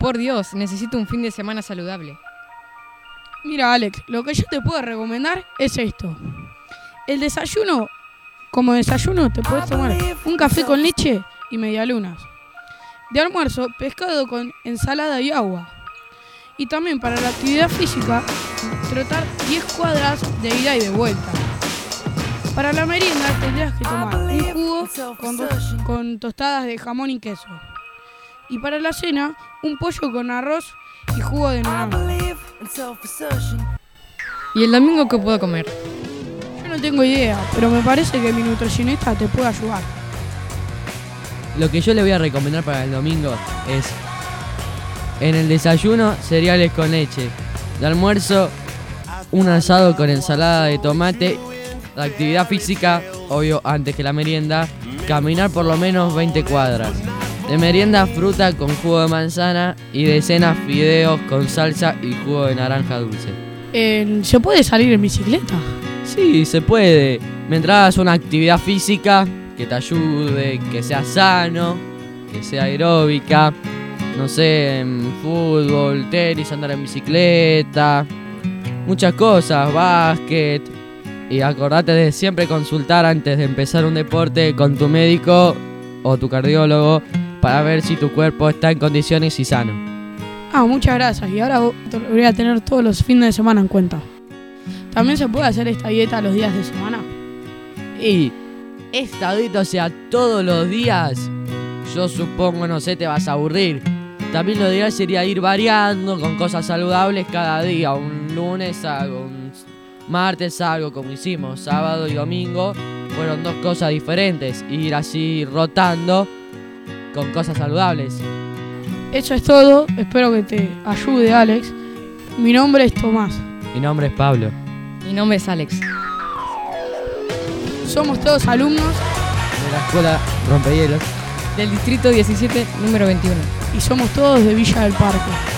por Dios, necesito un fin de semana saludable. Mira, Alex, lo que yo te puedo recomendar es esto. El desayuno, como desayuno te puedes tomar un café con leche y medialunas. De almuerzo, pescado con ensalada y agua. Y también para la actividad física, trotar 10 cuadras de ida y de vuelta. Para la merienda tendrías que tomar un jugo con tostadas de jamón y queso. Y para la cena, un pollo con arroz y jugo de naranja. ¿Y el domingo qué puedo comer? Yo no tengo idea, pero me parece que mi nutricionista te puede ayudar. Lo que yo le voy a recomendar para el domingo es: en el desayuno, cereales con leche. De almuerzo, un asado con ensalada de tomate. La actividad física, obvio, antes que la merienda, caminar por lo menos 20 cuadras. De merienda, fruta con jugo de manzana. Y de cena, fideos con salsa y jugo de naranja dulce. ¿Se puede salir en bicicleta? Sí, se puede. Mientras hagas una actividad física que te ayude, que sea sano, que sea aeróbica. No sé, en fútbol, tenis, andar en bicicleta, muchas cosas, básquet. Y acordate de siempre consultar antes de empezar un deporte con tu médico o tu cardiólogo para ver si tu cuerpo está en condiciones y sano. Muchas gracias. Y ahora voy a tener todos los fines de semana en cuenta. ¿También se puede hacer esta dieta los días de semana? Y esta dieta, o sea, todos los días, yo supongo, no sé, te vas a aburrir. También lo ideal sería ir variando con cosas saludables cada día. Un lunes algo, un martes algo, como hicimos, sábado y domingo. Fueron 2 cosas diferentes. Ir así rotando con cosas saludables. Eso es todo. Espero que te ayude, Alex. Mi nombre es Tomás. Mi nombre es Pablo. Mi nombre es Alex. Somos todos alumnos De la escuela Rompehielos. Del distrito 17, número 21. y somos todos de Villa del Parque.